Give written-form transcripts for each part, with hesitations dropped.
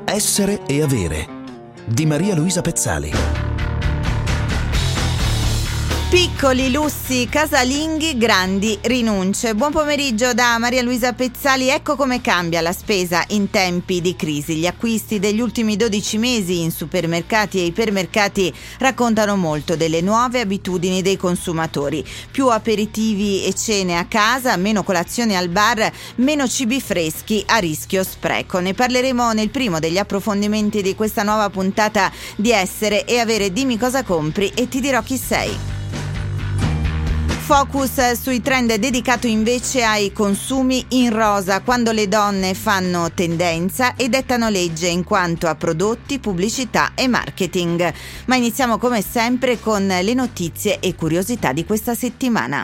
Essere e avere di Maria Luisa Pezzali. Piccoli lussi casalinghi, grandi rinunce. Buon pomeriggio da Maria Luisa Pezzali. Ecco come cambia la spesa in tempi di crisi. Gli acquisti degli ultimi 12 mesi in supermercati e ipermercati raccontano molto delle nuove abitudini dei consumatori. Più aperitivi e cene a casa, meno colazioni al bar, meno cibi freschi a rischio spreco. Ne parleremo nel primo degli approfondimenti di questa nuova puntata di Essere e Avere. Dimmi cosa compri e ti dirò chi sei. Focus sui trend dedicato invece ai consumi in rosa, quando le donne fanno tendenza e dettano legge in quanto a prodotti, pubblicità e marketing. Ma iniziamo come sempre con le notizie e curiosità di questa settimana.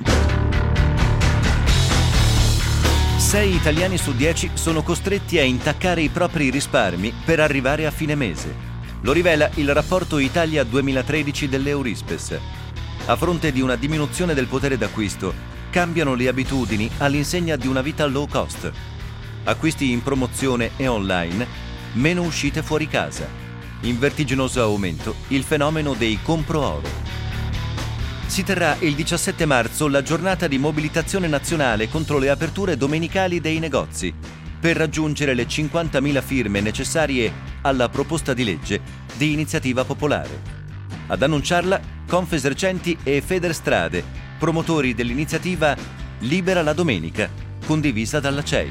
6 italiani su 10 sono costretti a intaccare i propri risparmi per arrivare a fine mese. Lo rivela il rapporto Italia 2013 dell'Eurispes. A fronte di una diminuzione del potere d'acquisto, cambiano le abitudini all'insegna di una vita low cost. Acquisti in promozione e online, meno uscite fuori casa. In vertiginoso aumento il fenomeno dei compro oro. Si terrà il 17 marzo la giornata di mobilitazione nazionale contro le aperture domenicali dei negozi, per raggiungere le 50.000 firme necessarie alla proposta di legge di iniziativa popolare. Ad annunciarla Confesercenti e Federstrade, promotori dell'iniziativa Libera la Domenica, condivisa dalla CEI.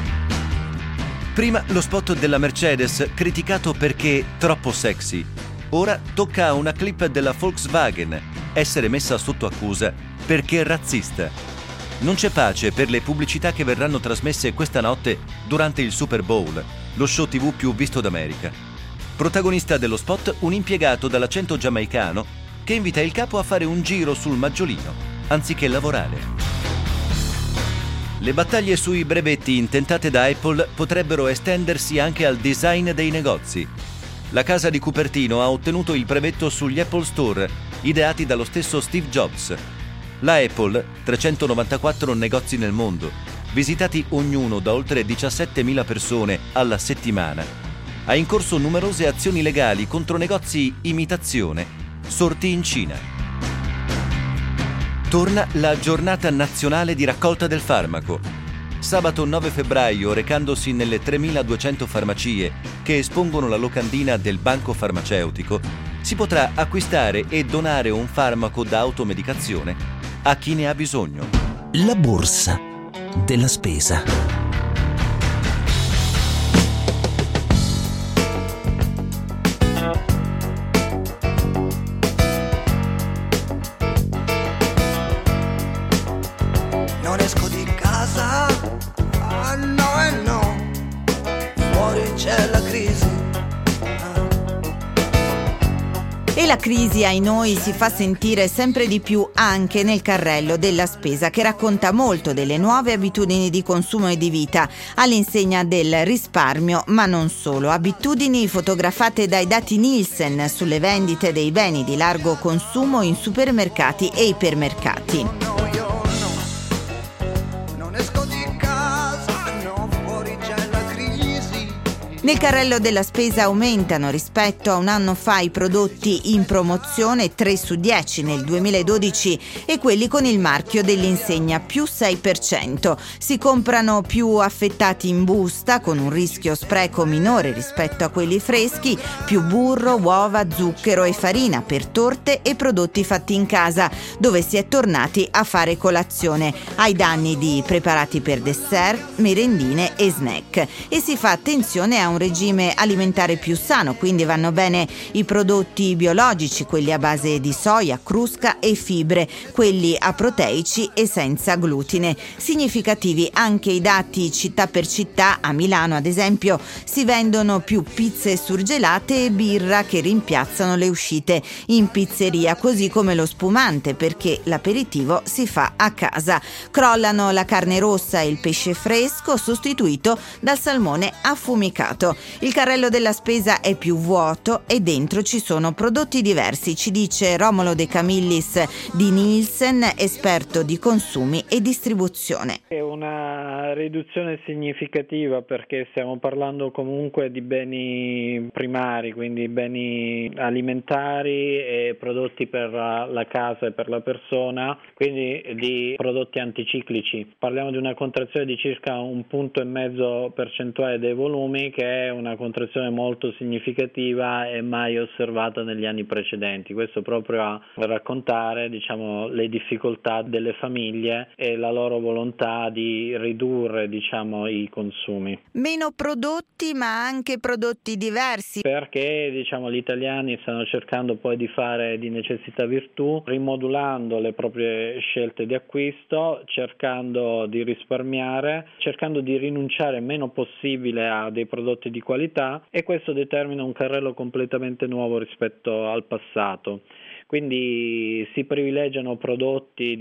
Prima lo spot della Mercedes, criticato perché troppo sexy. Ora tocca a una clip della Volkswagen essere messa sotto accusa perché razzista. Non c'è pace per le pubblicità che verranno trasmesse questa notte durante il Super Bowl, lo show TV più visto d'America. Protagonista dello spot un impiegato dall'accento giamaicano che invita il capo a fare un giro sul maggiolino, anziché lavorare. Le battaglie sui brevetti intentate da Apple potrebbero estendersi anche al design dei negozi. La casa di Cupertino ha ottenuto il brevetto sugli Apple Store, ideati dallo stesso Steve Jobs. La Apple, 394 negozi nel mondo, visitati ognuno da oltre 17.000 persone alla settimana, ha in corso numerose azioni legali contro negozi imitazione sorti in Cina. Torna la giornata nazionale di raccolta del farmaco. Sabato 9 febbraio, recandosi nelle 3.200 farmacie che espongono la locandina del banco farmaceutico, si potrà acquistare e donare un farmaco da automedicazione a chi ne ha bisogno. La borsa della spesa. Non esco di casa, ah no e no, fuori c'è la crisi. E la crisi, ai noi, si fa sentire sempre di più anche nel carrello della spesa, che racconta molto delle nuove abitudini di consumo e di vita, all'insegna del risparmio, ma non solo. Abitudini fotografate dai dati Nielsen sulle vendite dei beni di largo consumo in supermercati e ipermercati. Nel carrello della spesa aumentano rispetto a un anno fa i prodotti in promozione, 3 su 10 nel 2012, e quelli con il marchio dell'insegna più 6%. Si comprano più affettati in busta, con un rischio spreco minore rispetto a quelli freschi, più burro, uova, zucchero e farina per torte e prodotti fatti in casa, dove si è tornati a fare colazione, ai danni di preparati per dessert, merendine e snack. E si fa attenzione a un regime alimentare più sano, quindi vanno bene i prodotti biologici, quelli a base di soia, crusca e fibre, quelli aproteici e senza glutine. Significativi anche i dati città per città. A Milano, ad esempio, si vendono più pizze surgelate e birra che rimpiazzano le uscite in pizzeria, così come lo spumante, perché l'aperitivo si fa a casa. Crollano la carne rossa e il pesce fresco, sostituito dal salmone affumicato. supermercato. Il carrello della spesa è più vuoto e dentro ci sono prodotti diversi, ci dice Romolo De Camillis di Nielsen, esperto di consumi e distribuzione. È una riduzione significativa perché stiamo parlando comunque di beni primari, quindi beni alimentari e prodotti per la casa e per la persona, quindi di prodotti anticiclici. Parliamo di una contrazione di circa 1,5 punti percentuale dei volumi, che è una contrazione molto significativa e mai osservata negli anni precedenti. Questo proprio a raccontare, le difficoltà delle famiglie e la loro volontà di ridurre, i consumi. Meno prodotti, ma anche prodotti diversi. Perché, gli italiani stanno cercando poi di fare di necessità virtù, rimodulando le proprie scelte di acquisto, cercando di risparmiare, cercando di rinunciare il meno possibile a dei prodotti di qualità, e questo determina un carrello completamente nuovo rispetto al passato. Quindi si privilegiano prodotti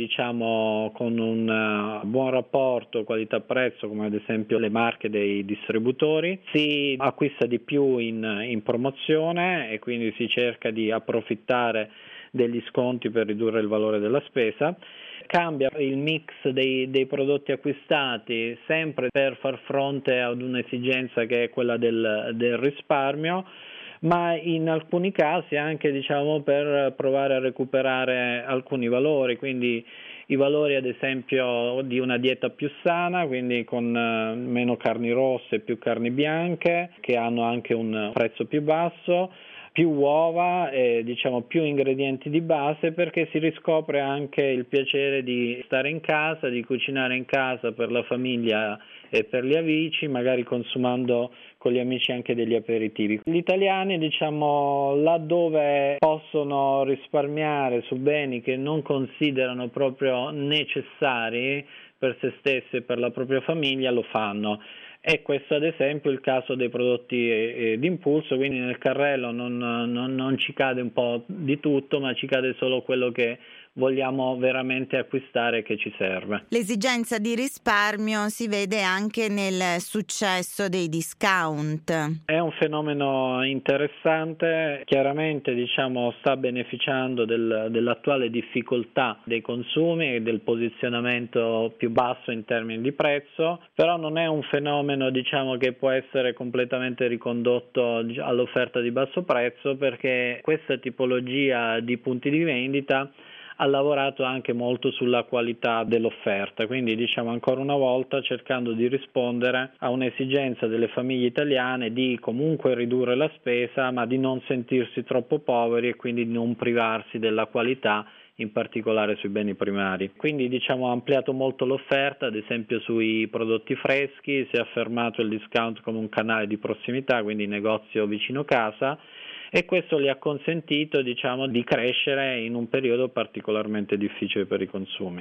con un buon rapporto qualità-prezzo, come ad esempio le marche dei distributori, si acquista di più in promozione e quindi si cerca di approfittare degli sconti per ridurre il valore della spesa. Cambia il mix dei prodotti acquistati sempre per far fronte ad un'esigenza che è quella del risparmio, ma in alcuni casi anche per provare a recuperare alcuni valori, quindi i valori ad esempio di una dieta più sana, quindi con meno carni rosse e più carni bianche, che hanno anche un prezzo più basso, più uova e più ingredienti di base, perché si riscopre anche il piacere di stare in casa, di cucinare in casa per la famiglia e per gli amici, magari consumando con gli amici anche degli aperitivi. Gli italiani, laddove possono risparmiare su beni che non considerano proprio necessari per se stessi e per la propria famiglia, lo fanno. E questo ad esempio è il caso dei prodotti d'impulso, quindi nel carrello non ci cade un po' di tutto, ma ci cade solo quello che vogliamo veramente acquistare, che ci serve. L'esigenza di risparmio si vede anche nel successo dei discount. È un fenomeno interessante, chiaramente sta beneficiando dell'attuale difficoltà dei consumi e del posizionamento più basso in termini di prezzo, però non è un fenomeno che può essere completamente ricondotto all'offerta di basso prezzo, perché questa tipologia di punti di vendita ha lavorato anche molto sulla qualità dell'offerta, quindi ancora una volta cercando di rispondere a un'esigenza delle famiglie italiane di comunque ridurre la spesa, ma di non sentirsi troppo poveri e quindi di non privarsi della qualità, in particolare sui beni primari. Quindi ha ampliato molto l'offerta, ad esempio sui prodotti freschi, si è affermato il discount come un canale di prossimità, quindi negozio vicino casa, e questo gli ha consentito di crescere in un periodo particolarmente difficile per i consumi.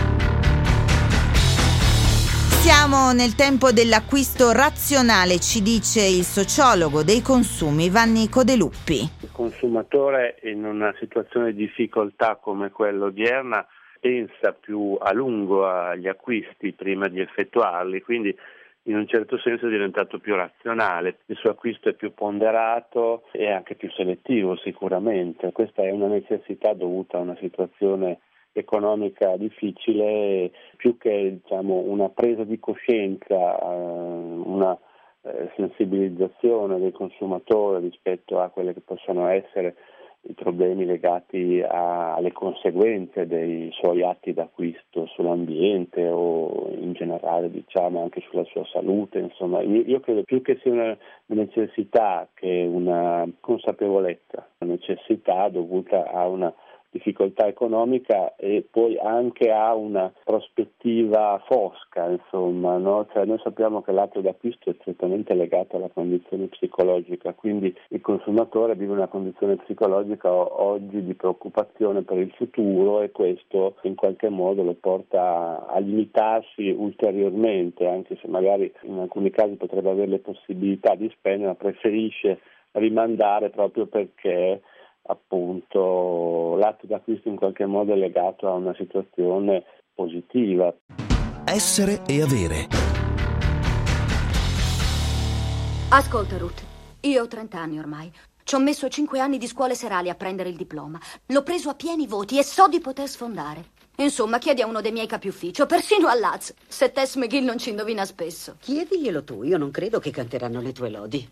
Siamo nel tempo dell'acquisto razionale, ci dice il sociologo dei consumi Vanni Codeluppi. Il consumatore in una situazione di difficoltà come quella odierna pensa più a lungo agli acquisti prima di effettuarli, quindi in un certo senso è diventato più razionale, il suo acquisto è più ponderato e anche più selettivo sicuramente. Questa è una necessità dovuta a una situazione economica difficile, più che una presa di coscienza, una sensibilizzazione del consumatore rispetto a quelle che possono essere i problemi legati alle conseguenze dei suoi atti d'acquisto sull'ambiente o in generale anche sulla sua salute. Insomma, io credo più che sia una necessità che una consapevolezza, una necessità dovuta a una difficoltà economica e poi anche a una prospettiva fosca, insomma, no? Cioè noi sappiamo che l'atto d'acquisto è strettamente legato alla condizione psicologica, quindi il consumatore vive una condizione psicologica oggi di preoccupazione per il futuro, e questo in qualche modo lo porta a limitarsi ulteriormente, anche se magari in alcuni casi potrebbe avere le possibilità di spendere, ma preferisce rimandare proprio perché appunto l'atto d'acquisto in qualche modo è legato a una situazione positiva. Essere e avere. Ascolta, Ruth, io ho 30 anni ormai. Ci ho messo 5 anni di scuole serali a prendere il diploma. L'ho preso a pieni voti e so di poter sfondare. Insomma, chiedi a uno dei miei capi ufficio, persino a Laz, se Tess McGill non ci indovina spesso. Chiediglielo tu, io non credo che canteranno le tue lodi.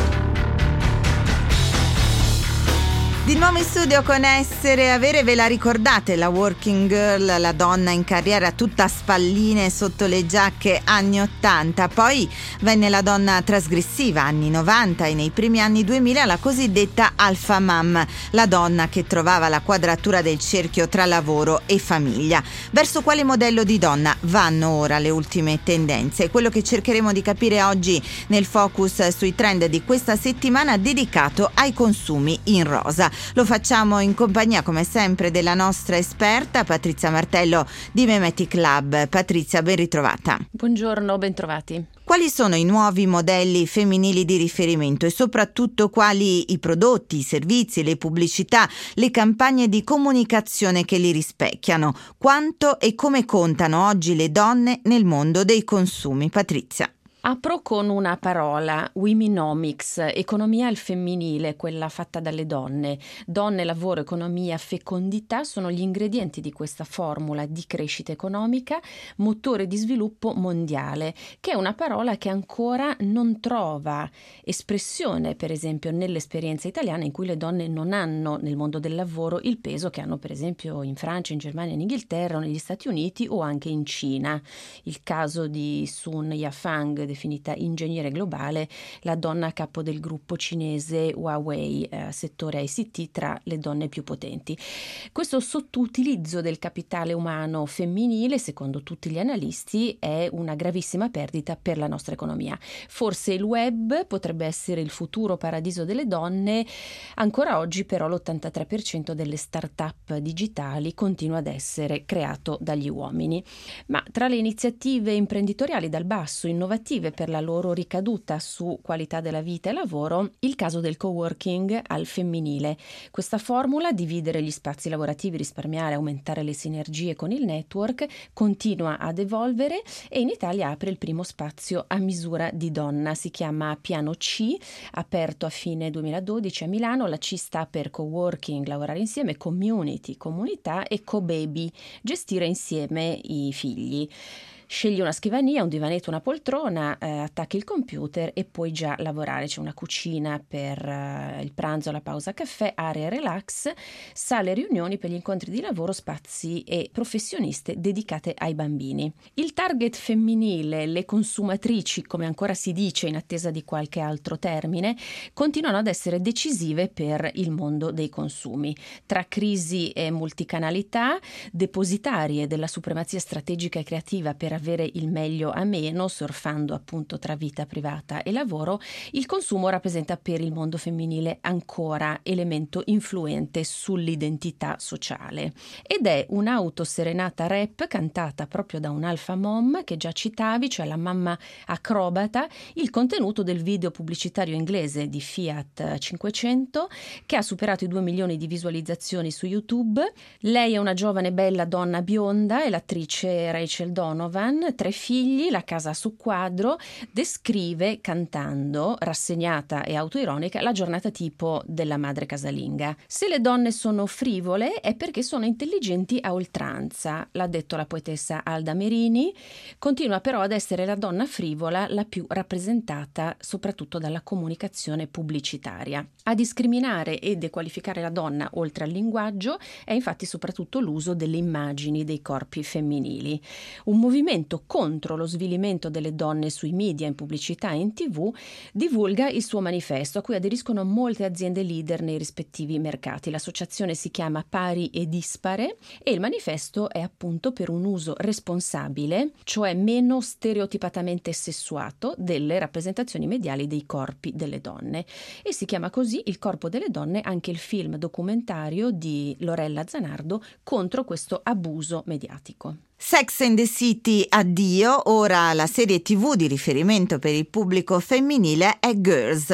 Di nuovo in studio con Essere e Avere, ve la ricordate la working girl, la donna in carriera tutta a spalline sotto le giacche anni 80, poi venne la donna trasgressiva anni 90 e nei primi anni 2000 la cosiddetta alpha mom, la donna che trovava la quadratura del cerchio tra lavoro e famiglia. Verso quale modello di donna vanno ora le ultime tendenze? Quello che cercheremo di capire oggi nel focus sui trend di questa settimana dedicato ai consumi in rosa. Lo facciamo in compagnia, come sempre, della nostra esperta Patrizia Martello di Memetic Lab. Patrizia, ben ritrovata. Buongiorno, ben trovati. Quali sono i nuovi modelli femminili di riferimento e soprattutto quali i prodotti, i servizi, le pubblicità, le campagne di comunicazione che li rispecchiano? Quanto e come contano oggi le donne nel mondo dei consumi? Patrizia. Apro con una parola, womenomics, economia al femminile, quella fatta dalle donne. Donne, lavoro, economia, fecondità sono gli ingredienti di questa formula di crescita economica, motore di sviluppo mondiale, che è una parola che ancora non trova espressione, per esempio, nell'esperienza italiana, in cui le donne non hanno nel mondo del lavoro il peso che hanno, per esempio, in Francia, in Germania, in Inghilterra o negli Stati Uniti o anche in Cina. Il caso di Sun Yafang, definita ingegnere globale, la donna a capo del gruppo cinese Huawei, settore ICT, tra le donne più potenti. Questo sottoutilizzo del capitale umano femminile, secondo tutti gli analisti, è una gravissima perdita per la nostra economia. Forse il web potrebbe essere il futuro paradiso delle donne, ancora oggi però l'83% delle start-up digitali continua ad essere creato dagli uomini. Ma tra le iniziative imprenditoriali dal basso, innovative per la loro ricaduta su qualità della vita e lavoro, il caso del coworking al femminile. Questa formula, dividere gli spazi lavorativi, risparmiare, aumentare le sinergie con il network, continua ad evolvere e in Italia apre il primo spazio a misura di donna. Si chiama Piano C, aperto a fine 2012 a Milano. La C sta per coworking, lavorare insieme, community, comunità, e co-baby, gestire insieme i figli. Scegli una scrivania, un divanetto, una poltrona, attacchi il computer e puoi già lavorare. C'è una cucina per il pranzo, la pausa caffè, area relax, sale riunioni per gli incontri di lavoro, spazi e professioniste dedicate ai bambini. Il target femminile, le consumatrici, come ancora si dice in attesa di qualche altro termine, continuano ad essere decisive per il mondo dei consumi. Tra crisi e multicanalità, depositarie della supremazia strategica e creativa per avere il meglio a meno, surfando appunto tra vita privata e lavoro, il consumo rappresenta per il mondo femminile ancora elemento influente sull'identità sociale. Ed è un'autoserenata rap cantata proprio da un'alpha mom che già citavi, cioè la mamma acrobata, il contenuto del video pubblicitario inglese di Fiat 500 che ha superato i 2 milioni di visualizzazioni su YouTube. Lei è una giovane bella donna bionda, è l'attrice Rachel Donovan, 3 figli, la casa su quadro, descrive cantando, rassegnata e autoironica, la giornata tipo della madre casalinga. Se le donne sono frivole è perché sono intelligenti a oltranza, l'ha detto la poetessa Alda Merini. Continua però ad essere la donna frivola la più rappresentata soprattutto dalla comunicazione pubblicitaria. A discriminare e dequalificare la donna, oltre al linguaggio, è infatti soprattutto l'uso delle immagini dei corpi femminili. Un movimento contro lo svilimento delle donne sui media, in pubblicità e in TV, divulga il suo manifesto, a cui aderiscono molte aziende leader nei rispettivi mercati. L'associazione si chiama Pari e Dispare e il manifesto è appunto per un uso responsabile, cioè meno stereotipatamente sessuato, delle rappresentazioni mediali dei corpi delle donne. E si chiama così Il corpo delle donne anche il film documentario di Lorella Zanardo contro questo abuso mediatico. Sex and the City addio, ora la serie TV di riferimento per il pubblico femminile è Girls,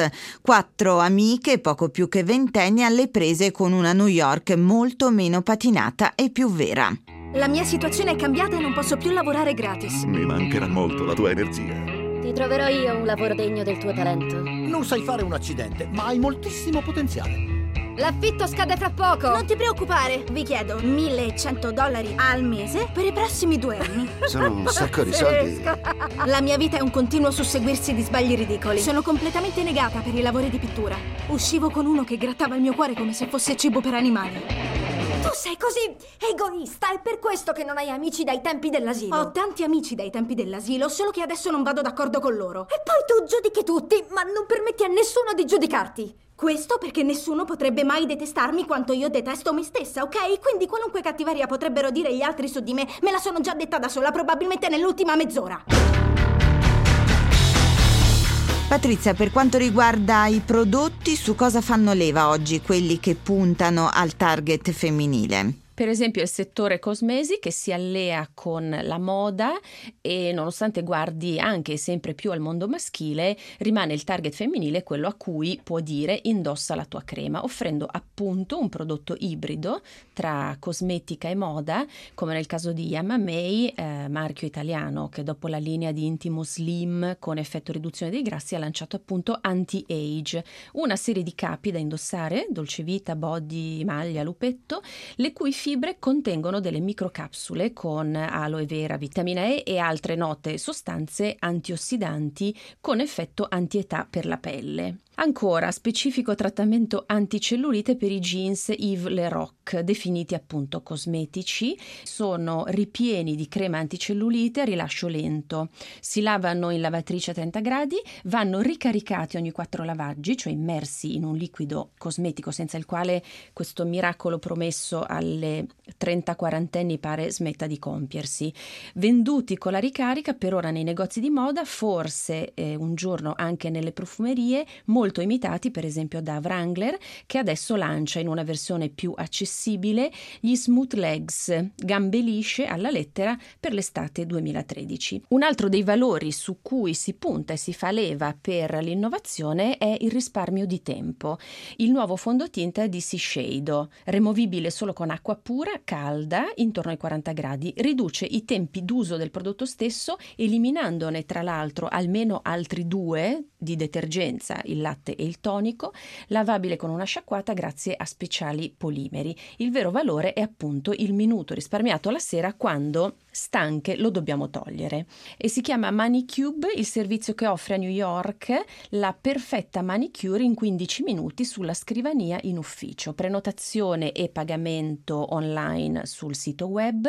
4 amiche poco più che ventenni alle prese con una New York molto meno patinata e più vera. La mia situazione è cambiata e non posso più lavorare gratis. Mi mancherà molto la tua energia. Ti troverò io un lavoro degno del tuo talento. Non sai fare un accidente, ma hai moltissimo potenziale. L'affitto scade fra poco. Non ti preoccupare, vi chiedo $1.100 al mese per i prossimi 2 anni. Sono un sacco di soldi. La mia vita è un continuo susseguirsi di sbagli ridicoli. Sono completamente negata per i lavori di pittura. Uscivo con uno che grattava il mio cuore come se fosse cibo per animali. Tu sei così egoista, è per questo che non hai amici dai tempi dell'asilo. Ho tanti amici dai tempi dell'asilo, solo che adesso non vado d'accordo con loro. E poi tu giudichi tutti, ma non permetti a nessuno di giudicarti. Questo perché nessuno potrebbe mai detestarmi quanto io detesto me stessa, ok? Quindi qualunque cattiveria potrebbero dire gli altri su di me, me la sono già detta da sola, probabilmente nell'ultima mezz'ora. Patrizia, per quanto riguarda i prodotti, su cosa fanno leva oggi quelli che puntano al target femminile? Per esempio il settore cosmesi che si allea con la moda e nonostante guardi anche sempre più al mondo maschile, rimane il target femminile quello a cui può dire indossa la tua crema, offrendo appunto un prodotto ibrido tra cosmetica e moda, come nel caso di Yamamei, marchio italiano che dopo la linea di intimo slim con effetto riduzione dei grassi ha lanciato appunto Anti-Age, una serie di capi da indossare, dolcevita, body, maglia, lupetto, le cui fibre contengono delle microcapsule con aloe vera, vitamina E e altre note sostanze antiossidanti con effetto antietà per la pelle. Ancora, specifico trattamento anticellulite per i jeans Yves Le Roc, definiti appunto cosmetici, sono ripieni di crema anticellulite a rilascio lento, si lavano in lavatrice a 30 gradi, vanno ricaricati ogni 4 lavaggi, cioè immersi in un liquido cosmetico senza il quale questo miracolo promesso alle 30-40enni pare smetta di compiersi. Venduti con la ricarica per ora nei negozi di moda, forse un giorno anche nelle profumerie, molto imitati per esempio da Wrangler, che adesso lancia in una versione più accessibile gli Smooth Legs, gambe lisce alla lettera per l'estate 2013. Un altro dei valori su cui si punta e si fa leva per l'innovazione è il risparmio di tempo. Il nuovo fondotinta di Shiseido, removibile solo con acqua pura, calda, intorno ai 40 gradi, riduce i tempi d'uso del prodotto stesso, eliminandone tra l'altro almeno altri 2 di detergenza, il latte e il tonico, lavabile con una sciacquata grazie a speciali polimeri. Il vero valore è appunto il minuto risparmiato la sera quando stanche lo dobbiamo togliere. E si chiama Manicube, il servizio che offre a New York la perfetta manicure in 15 minuti sulla scrivania in ufficio. Prenotazione e pagamento online sul sito web.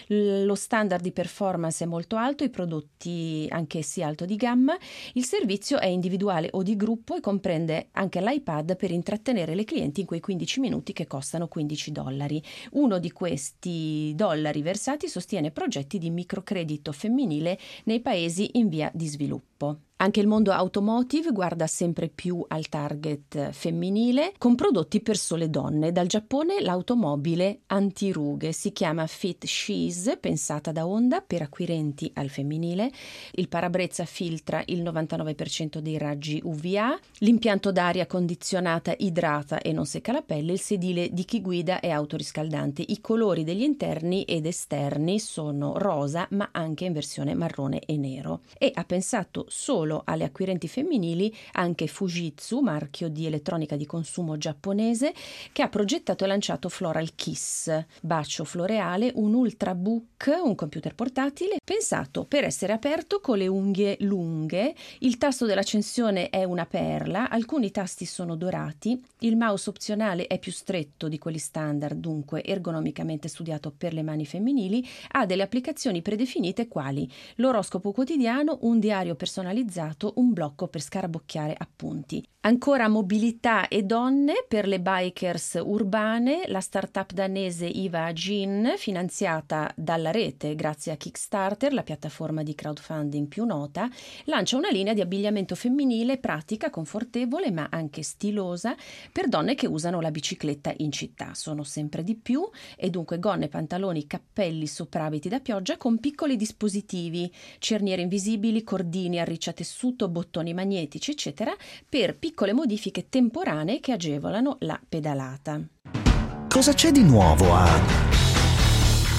Lo standard di performance è molto alto, i prodotti anch'essi alto di gamma. Il servizio è individuale o di gruppo e comprende anche l'iPad per intrattenere le clienti in quei 15 minuti che costano $15. Uno di questi dollari versati sostiene progetti di microcredito femminile nei paesi in via di sviluppo. Anche il mondo automotive guarda sempre più al target femminile con prodotti per sole donne. Dal Giappone l'automobile antirughe si chiama Fit She's, pensata da Honda per acquirenti al femminile. Il parabrezza filtra il 99% dei raggi UVA, l'impianto d'aria condizionata idrata e non secca la pelle, il sedile di chi guida è autoriscaldante. I colori degli interni ed esterni sono rosa ma anche in versione marrone e nero. E ha pensato solo alle acquirenti femminili anche Fujitsu, marchio di elettronica di consumo giapponese, che ha progettato e lanciato Floral Kiss, bacio floreale, un ultrabook, un computer portatile pensato per essere aperto con le unghie lunghe. Il tasto dell'accensione è una perla, alcuni tasti sono dorati, il mouse opzionale è più stretto di quelli standard, dunque ergonomicamente studiato per le mani femminili, ha delle applicazioni predefinite quali l'oroscopo quotidiano, un diario personalizzato, un blocco per scarabocchiare appunti. Ancora mobilità e donne per le bikers urbane, la startup danese Iva Jean, finanziata dalla rete grazie a Kickstarter, la piattaforma di crowdfunding più nota, lancia una linea di abbigliamento femminile pratica, confortevole ma anche stilosa per donne che usano la bicicletta in città. Sono sempre di più e dunque gonne, pantaloni, cappelli, soprabiti da pioggia con piccoli dispositivi, cerniere invisibili, cordini, arriccia tessuto, bottoni magnetici eccetera per piccole modifiche temporanee che agevolano la pedalata. Cosa c'è di nuovo a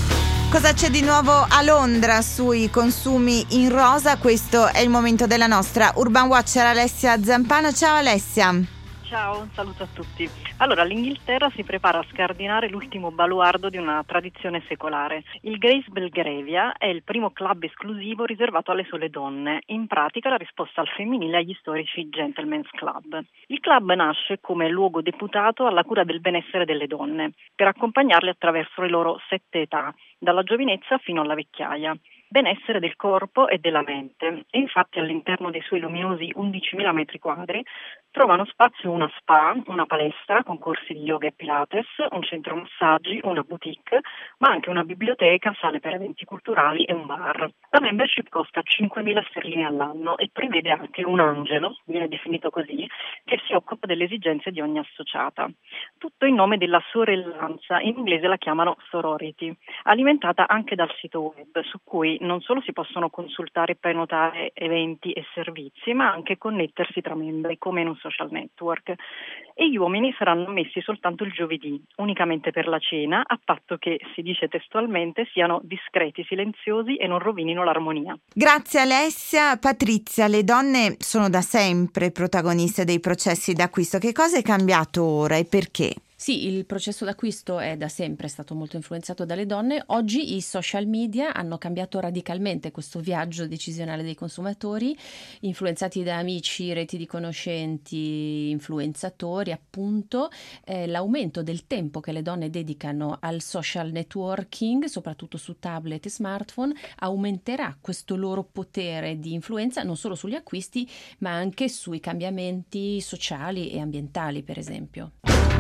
Cosa c'è di nuovo a Londra sui consumi in rosa? Questo è il momento della nostra Urban Watcher Alessia Zampano. Ciao Alessia. Ciao, un saluto a tutti. Allora, l'Inghilterra si prepara a scardinare l'ultimo baluardo di una tradizione secolare. Il Grace Belgravia è il primo club esclusivo riservato alle sole donne, in pratica la risposta al femminile agli storici Gentlemen's Club. Il club nasce come luogo deputato alla cura del benessere delle donne, per accompagnarle attraverso le loro 7 età, dalla giovinezza fino alla vecchiaia. Benessere del corpo e della mente, e infatti all'interno dei suoi luminosi 11.000 metri quadri trovano spazio una spa, una palestra con corsi di yoga e pilates, un centro massaggi, una boutique, ma anche una biblioteca, sale per eventi culturali e un bar. La membership costa 5.000 sterline all'anno e prevede anche un angelo, viene definito così, che si occupa delle esigenze di ogni associata. Tutto in nome della sorellanza, in inglese la chiamano sorority, alimentata anche dal sito web, su cui non solo si possono consultare e prenotare eventi e servizi, ma anche connettersi tra membri, come in un social network. E gli uomini saranno ammessi soltanto il giovedì, unicamente per la cena, a patto che, si dice testualmente, siano discreti, silenziosi e non rovinino l'armonia. Grazie Alessia. Patrizia, le donne sono da sempre protagoniste dei processi d'acquisto. Che cosa è cambiato ora e perché? Sì, il processo d'acquisto è da sempre stato molto influenzato dalle donne. Oggi i social media hanno cambiato radicalmente questo viaggio decisionale dei consumatori, influenzati da amici, reti di conoscenti, influenzatori appunto. L'aumento del tempo che le donne dedicano al social networking, soprattutto su tablet e smartphone, aumenterà questo loro potere di influenza non solo sugli acquisti, ma anche sui cambiamenti sociali e ambientali, per esempio.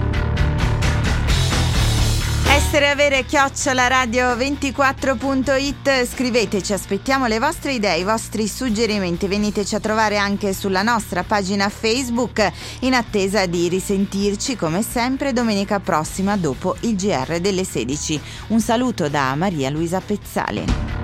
essere_radio24.it, scriveteci, aspettiamo le vostre idee, i vostri suggerimenti, veniteci a trovare anche sulla nostra pagina Facebook, in attesa di risentirci come sempre domenica prossima dopo il GR delle 16. Un saluto da Maria Luisa Pezzali.